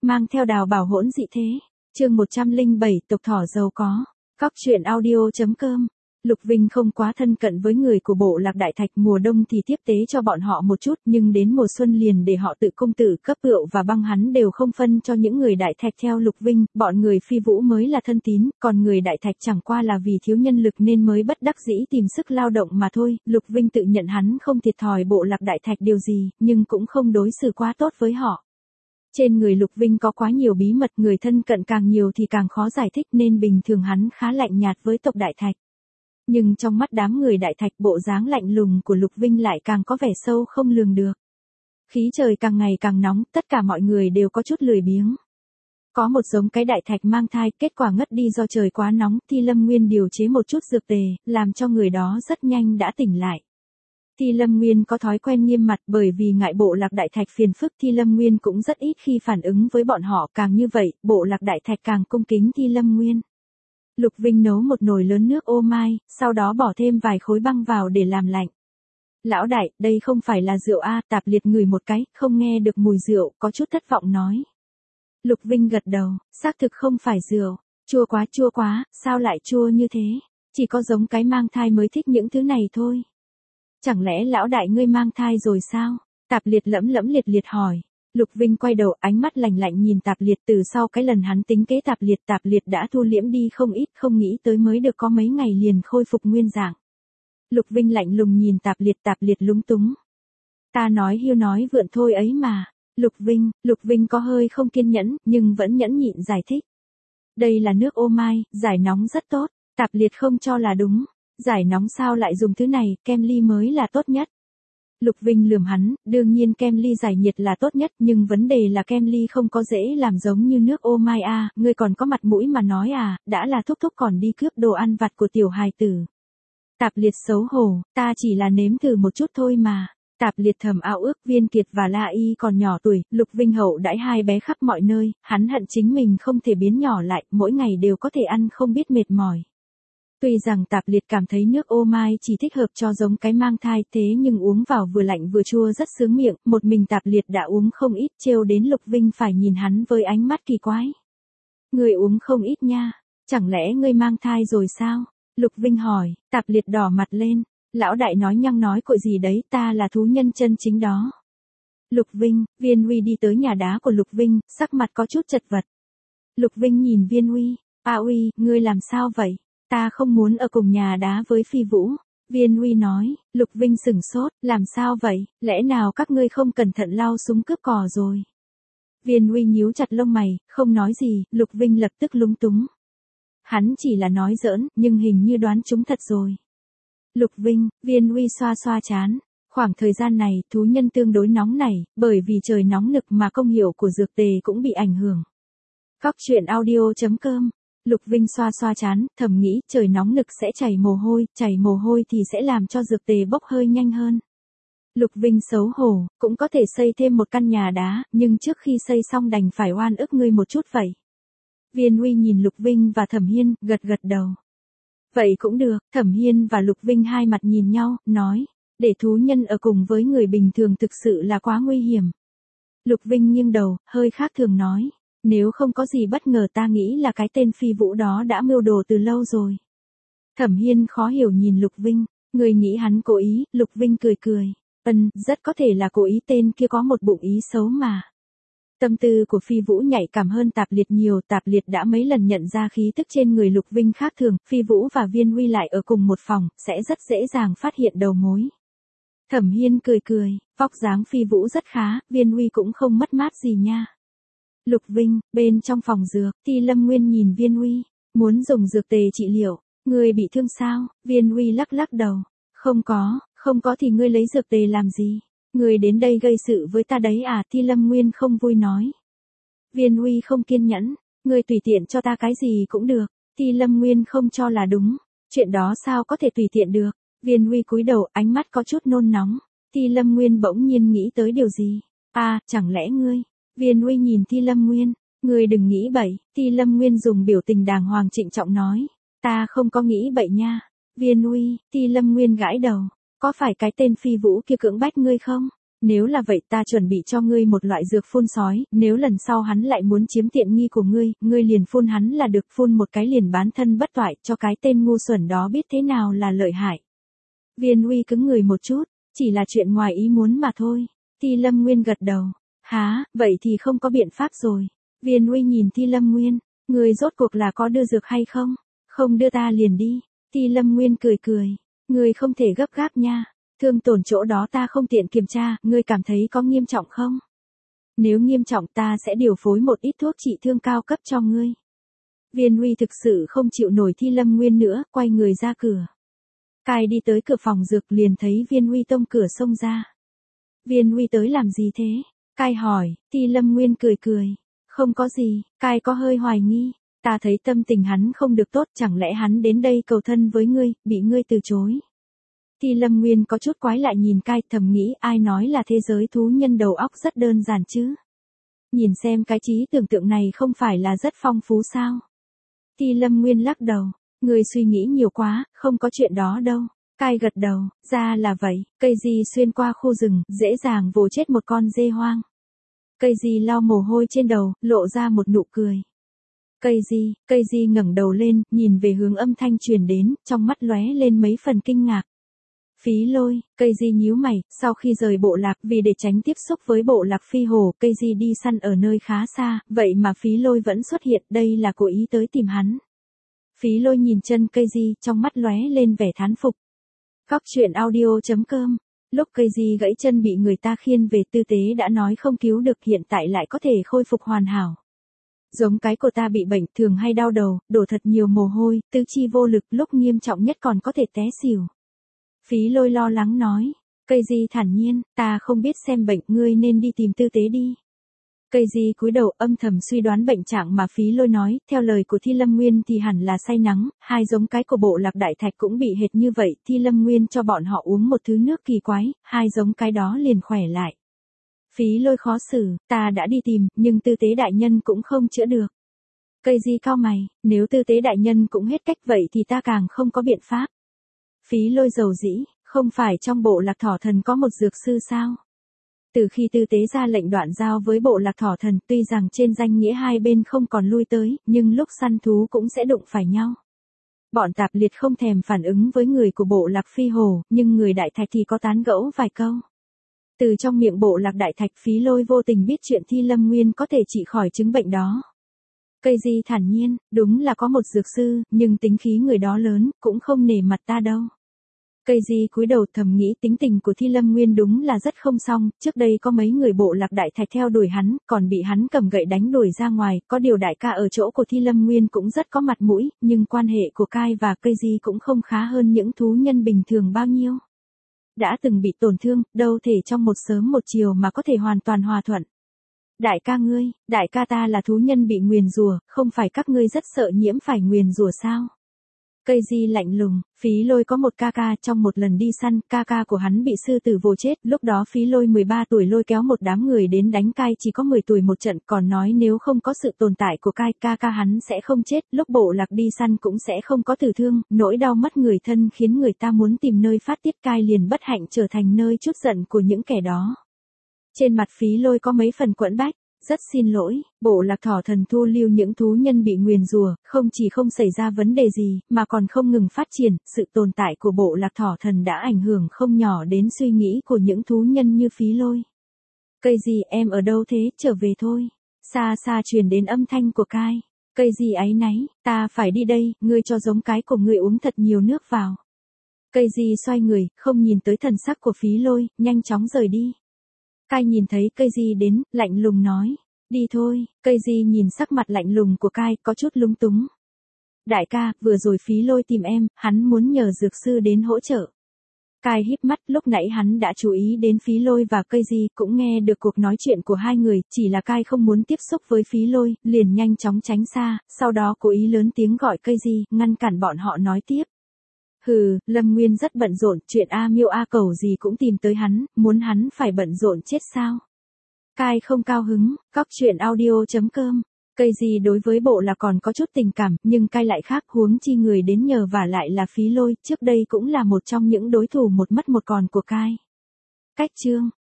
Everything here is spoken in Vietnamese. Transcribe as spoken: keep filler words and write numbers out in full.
mang theo đào bảo hỗn dị thế. Chương một trăm lẻ bảy tộc thỏ giàu có. Cóc truyện audio chấm com. Lục Vinh không quá thân cận với người của bộ lạc Đại Thạch, mùa đông thì tiếp tế cho bọn họ một chút, nhưng đến mùa xuân liền để họ tự công tự cấp rượu và băng, hắn đều không phân cho những người Đại Thạch theo Lục Vinh, bọn người Phi Vũ mới là thân tín, còn người Đại Thạch chẳng qua là vì thiếu nhân lực nên mới bất đắc dĩ tìm sức lao động mà thôi. Lục Vinh tự nhận hắn không thiệt thòi bộ lạc Đại Thạch điều gì, nhưng cũng không đối xử quá tốt với họ. Trên người Lục Vinh có quá nhiều bí mật, người thân cận càng nhiều thì càng khó giải thích, nên bình thường hắn khá lạnh nhạt với tộc Đại Thạch. Nhưng trong mắt đám người Đại Thạch, bộ dáng lạnh lùng của Lục Vinh lại càng có vẻ sâu không lường được. Khí trời càng ngày càng nóng, tất cả mọi người đều có chút lười biếng. Có một giống cái Đại Thạch mang thai, kết quả ngất đi do trời quá nóng, Thi Lâm Nguyên điều chế một chút dược tề, làm cho người đó rất nhanh đã tỉnh lại. Thi Lâm Nguyên có thói quen nghiêm mặt, bởi vì ngại bộ lạc Đại Thạch phiền phức, Thi Lâm Nguyên cũng rất ít khi phản ứng với bọn họ, càng như vậy, bộ lạc Đại Thạch càng cung kính Thi Lâm Nguyên. Lục Vinh nấu một nồi lớn nước ô mai, sau đó bỏ thêm vài khối băng vào để làm lạnh. Lão đại, đây không phải là rượu a? Tạp Liệt ngửi một cái, không nghe được mùi rượu, có chút thất vọng nói. Lục Vinh gật đầu, xác thực không phải rượu, chua quá chua quá, sao lại chua như thế? Chỉ có giống cái mang thai mới thích những thứ này thôi. Chẳng lẽ lão đại ngươi mang thai rồi sao? Tạp Liệt lẫm lẫm liệt liệt hỏi. Lục Vinh quay đầu, ánh mắt lạnh lạnh nhìn Tạp Liệt, từ sau cái lần hắn tính kế Tạp Liệt, Tạp Liệt đã thu liễm đi không ít, không nghĩ tới mới được có mấy ngày liền khôi phục nguyên dạng. Lục Vinh lạnh lùng nhìn Tạp Liệt, Tạp Liệt lúng túng. Ta nói hiêu nói vượn thôi ấy mà. Lục Vinh, Lục Vinh có hơi không kiên nhẫn, nhưng vẫn nhẫn nhịn giải thích. Đây là nước ô mai, giải nóng rất tốt. Tạp Liệt không cho là đúng. Giải nóng sao lại dùng thứ này, kem ly mới là tốt nhất. Lục Vinh lườm hắn, đương nhiên kem ly giải nhiệt là tốt nhất, nhưng vấn đề là kem ly không có dễ làm giống như nước ô mai a, ngươi còn có mặt mũi mà nói à, đã là thúc thúc còn đi cướp đồ ăn vặt của tiểu hài tử. Tạp Liệt xấu hổ, ta chỉ là nếm thử một chút thôi mà. Tạp Liệt thầm ao ước Viên Kiệt và La Y còn nhỏ tuổi, Lục Vinh hậu đãi hai bé khắp mọi nơi, hắn hận chính mình không thể biến nhỏ lại, mỗi ngày đều có thể ăn không biết mệt mỏi. Tuy rằng Tạp Liệt cảm thấy nước ô mai chỉ thích hợp cho giống cái mang thai, thế nhưng uống vào vừa lạnh vừa chua rất sướng miệng, một mình Tạp Liệt đã uống không ít, trêu đến Lục Vinh phải nhìn hắn với ánh mắt kỳ quái. Ngươi uống không ít nha, chẳng lẽ ngươi mang thai rồi sao? Lục Vinh hỏi. Tạp Liệt đỏ mặt lên, lão đại nói nhăng nói cội gì đấy, ta là thú nhân chân chính đó. Lục Vinh, Viên Huy đi tới nhà đá của Lục Vinh, sắc mặt có chút chật vật. Lục Vinh nhìn Viên Huy, a Huy, ngươi làm sao vậy? Ta không muốn ở cùng nhà đá với Phi Vũ. Viên Huy nói. Lục Vinh sửng sốt, làm sao vậy, lẽ nào các ngươi không cẩn thận lao súng cướp cò rồi? Viên Huy nhíu chặt lông mày, không nói gì, Lục Vinh lập tức lúng túng. Hắn chỉ là nói giỡn, nhưng hình như đoán trúng thật rồi. Lục Vinh, Viên Huy xoa xoa trán. Khoảng thời gian này, thú nhân tương đối nóng nảy, bởi vì trời nóng nực mà công hiệu của dược tề cũng bị ảnh hưởng. Cóc truyện audio chấm com. Lục Vinh xoa xoa trán, thầm nghĩ trời nóng nực sẽ chảy mồ hôi, chảy mồ hôi thì sẽ làm cho dược tề bốc hơi nhanh hơn. Lục Vinh xấu hổ, cũng có thể xây thêm một căn nhà đá, nhưng trước khi xây xong đành phải oan ức ngươi một chút vậy. Viên Huy nhìn Lục Vinh và Thẩm Hiên, gật gật đầu. Vậy cũng được. Thẩm Hiên và Lục Vinh hai mặt nhìn nhau, nói, để thú nhân ở cùng với người bình thường thực sự là quá nguy hiểm. Lục Vinh nghiêng đầu, hơi khác thường nói. Nếu không có gì bất ngờ ta nghĩ là cái tên Phi Vũ đó đã mưu đồ từ lâu rồi. Thẩm Hiên khó hiểu nhìn Lục Vinh, người nghĩ hắn cố ý, Lục Vinh cười cười. Ừm, rất có thể là cố ý, tên kia có một bụng ý xấu mà. Tâm tư của Phi Vũ nhạy cảm hơn Tạp Liệt nhiều, Tạp Liệt đã mấy lần nhận ra khí tức trên người Lục Vinh khác thường, Phi Vũ và Viên Huy lại ở cùng một phòng, sẽ rất dễ dàng phát hiện đầu mối. Thẩm Hiên cười cười, vóc dáng Phi Vũ rất khá, Viên Huy cũng không mất mát gì nha. Lục Vinh, bên trong phòng dược, Thi Lâm Nguyên nhìn Viên Huy, muốn dùng dược tề trị liệu, ngươi bị thương sao? Viên Huy lắc lắc đầu, không có, không có thì ngươi lấy dược tề làm gì? Ngươi đến đây gây sự với ta đấy à? Thi Lâm Nguyên không vui nói. Viên Huy không kiên nhẫn, ngươi tùy tiện cho ta cái gì cũng được. Thi Lâm Nguyên không cho là đúng, chuyện đó sao có thể tùy tiện được? Viên Huy cúi đầu, ánh mắt có chút nôn nóng. Thi Lâm Nguyên bỗng nhiên nghĩ tới điều gì? À, chẳng lẽ ngươi? Viên Huy nhìn Thi Lâm Nguyên, ngươi đừng nghĩ bậy. Thi Lâm Nguyên dùng biểu tình đàng hoàng trịnh trọng nói, ta không có nghĩ bậy nha. Viên Huy, Thi Lâm Nguyên gãi đầu, có phải cái tên Phi Vũ kia cưỡng bách ngươi không? Nếu là vậy ta chuẩn bị cho ngươi một loại dược phun sói, nếu lần sau hắn lại muốn chiếm tiện nghi của ngươi, ngươi liền phun hắn là được, phun một cái liền bán thân bất toại, cho cái tên ngu xuẩn đó biết thế nào là lợi hại. Viên Uy cứng người một chút, chỉ là chuyện ngoài ý muốn mà thôi. Thi Lâm Nguyên gật đầu. Há, vậy thì không có biện pháp rồi. Viên Uy nhìn Thi Lâm Nguyên, ngươi rốt cuộc là có đưa dược hay không? Không đưa ta liền đi. Thi Lâm Nguyên cười cười, ngươi không thể gấp gáp nha. Thương tổn chỗ đó ta không tiện kiểm tra, ngươi cảm thấy có nghiêm trọng không? Nếu nghiêm trọng ta sẽ điều phối một ít thuốc trị thương cao cấp cho ngươi. Viên Uy thực sự không chịu nổi Thi Lâm Nguyên nữa, quay người ra cửa. Cai đi tới cửa phòng dược liền thấy Viên Uy tông cửa xông ra. Viên Uy tới làm gì thế? Cai hỏi. Thi Lâm Nguyên cười cười. Không có gì. Cai có hơi hoài nghi. Ta thấy tâm tình hắn không được tốt, chẳng lẽ hắn đến đây cầu thân với ngươi, bị ngươi từ chối. Thi Lâm Nguyên có chút quái lại nhìn Cai, thầm nghĩ ai nói là thế giới thú nhân đầu óc rất đơn giản chứ. Nhìn xem cái trí tưởng tượng này không phải là rất phong phú sao. Thi Lâm Nguyên lắc đầu. Ngươi suy nghĩ nhiều quá, không có chuyện đó đâu. Cai gật đầu, ra là vậy, cây di xuyên qua khu rừng, dễ dàng vồ chết một con dê hoang. Cây di lau mồ hôi trên đầu, lộ ra một nụ cười. Cây di, cây di ngẩng đầu lên, nhìn về hướng âm thanh truyền đến, trong mắt lóe lên mấy phần kinh ngạc. Phí Lôi, cây di nhíu mày, sau khi rời bộ lạc vì để tránh tiếp xúc với bộ lạc phi hồ, cây di đi săn ở nơi khá xa, vậy mà Phí Lôi vẫn xuất hiện, đây là cố ý tới tìm hắn. Phí Lôi nhìn chân cây di, trong mắt lóe lên vẻ thán phục. Góc truyện audio chấm com. Lúc cây di gãy chân bị người ta khiêng về tư tế đã nói không cứu được, hiện tại lại có thể khôi phục hoàn hảo. Giống cái của ta bị bệnh thường hay đau đầu, đổ thật nhiều mồ hôi, tứ chi vô lực, lúc nghiêm trọng nhất còn có thể té xỉu. Phí Lôi lo lắng nói. Cây di thản nhiên, ta không biết xem bệnh, ngươi nên đi tìm tư tế đi. Cây di cúi đầu âm thầm suy đoán bệnh trạng mà Phí Lôi nói, theo lời của Thi Lâm Nguyên thì hẳn là say nắng, hai giống cái của bộ lạc đại thạch cũng bị hệt như vậy, Thi Lâm Nguyên cho bọn họ uống một thứ nước kỳ quái, hai giống cái đó liền khỏe lại. Phí Lôi khó xử, ta đã đi tìm, nhưng tư tế đại nhân cũng không chữa được. Cây di cau mày, nếu tư tế đại nhân cũng hết cách vậy thì ta càng không có biện pháp. Phí Lôi dầu dĩ, không phải trong bộ lạc thỏ thần có một dược sư sao? Từ khi tư tế ra lệnh đoạn giao với bộ lạc thỏ thần, tuy rằng trên danh nghĩa hai bên không còn lui tới, nhưng lúc săn thú cũng sẽ đụng phải nhau. Bọn tạp liệt không thèm phản ứng với người của bộ lạc phi hồ, nhưng người đại thạch thì có tán gẫu vài câu. Từ trong miệng bộ lạc đại thạch, Phí Lôi vô tình biết chuyện Thi Lâm Nguyên có thể trị khỏi chứng bệnh đó. Cây di thản nhiên, đúng là có một dược sư, nhưng tính khí người đó lớn, cũng không nể mặt ta đâu. Cây di cúi đầu thầm nghĩ tính tình của Thi Lâm Nguyên đúng là rất không xong, trước đây có mấy người bộ lạc đại thạch theo đuổi hắn, còn bị hắn cầm gậy đánh đuổi ra ngoài, có điều đại ca ở chỗ của Thi Lâm Nguyên cũng rất có mặt mũi, nhưng quan hệ của Cai và cây di cũng không khá hơn những thú nhân bình thường bao nhiêu. Đã từng bị tổn thương, đâu thể trong một sớm một chiều mà có thể hoàn toàn hòa thuận. Đại ca ngươi, đại ca ta là thú nhân bị nguyền rủa, không phải các ngươi rất sợ nhiễm phải nguyền rủa sao? Cây di lạnh lùng, Phí Lôi có một ca ca, trong một lần đi săn, ca ca của hắn bị sư tử vồ chết, lúc đó Phí Lôi mười ba tuổi lôi kéo một đám người đến đánh Cai chỉ có mười tuổi một trận, còn nói nếu không có sự tồn tại của Cai, ca ca hắn sẽ không chết, lúc bộ lạc đi săn cũng sẽ không có tử thương, nỗi đau mất người thân khiến người ta muốn tìm nơi phát tiết, Cai liền bất hạnh trở thành nơi trút giận của những kẻ đó. Trên mặt Phí Lôi có mấy phần quẫn bách. Rất xin lỗi, bộ lạc thỏ thần thu lưu những thú nhân bị nguyền rủa, không chỉ không xảy ra vấn đề gì, mà còn không ngừng phát triển, sự tồn tại của bộ lạc thỏ thần đã ảnh hưởng không nhỏ đến suy nghĩ của những thú nhân như Phí Lôi. Cây gì em ở đâu thế, trở về thôi. Xa xa truyền đến âm thanh của Cai. Cây gì áy náy, ta phải đi đây, ngươi cho giống cái của ngươi uống thật nhiều nước vào. Cây gì xoay người, không nhìn tới thần sắc của Phí Lôi, nhanh chóng rời đi. Cai nhìn thấy cây di đến, lạnh lùng nói, đi thôi, cây di nhìn sắc mặt lạnh lùng của Cai, có chút lúng túng. Đại ca, vừa rồi Phí Lôi tìm em, hắn muốn nhờ dược sư đến hỗ trợ. Cai híp mắt, lúc nãy hắn đã chú ý đến Phí Lôi và cây di, cũng nghe được cuộc nói chuyện của hai người, chỉ là Cai không muốn tiếp xúc với Phí Lôi, liền nhanh chóng tránh xa, sau đó cố ý lớn tiếng gọi cây di, ngăn cản bọn họ nói tiếp. Hừ, Lâm Nguyên rất bận rộn, chuyện A Miêu A Cầu gì cũng tìm tới hắn, muốn hắn phải bận rộn chết sao? Cai không cao hứng, góc truyện audio chấm com. Cây gì đối với bộ là còn có chút tình cảm, nhưng Cai lại khác, huống chi người đến nhờ và lại là Phí Lôi, trước đây cũng là một trong những đối thủ một mất một còn của Cai. Cách chương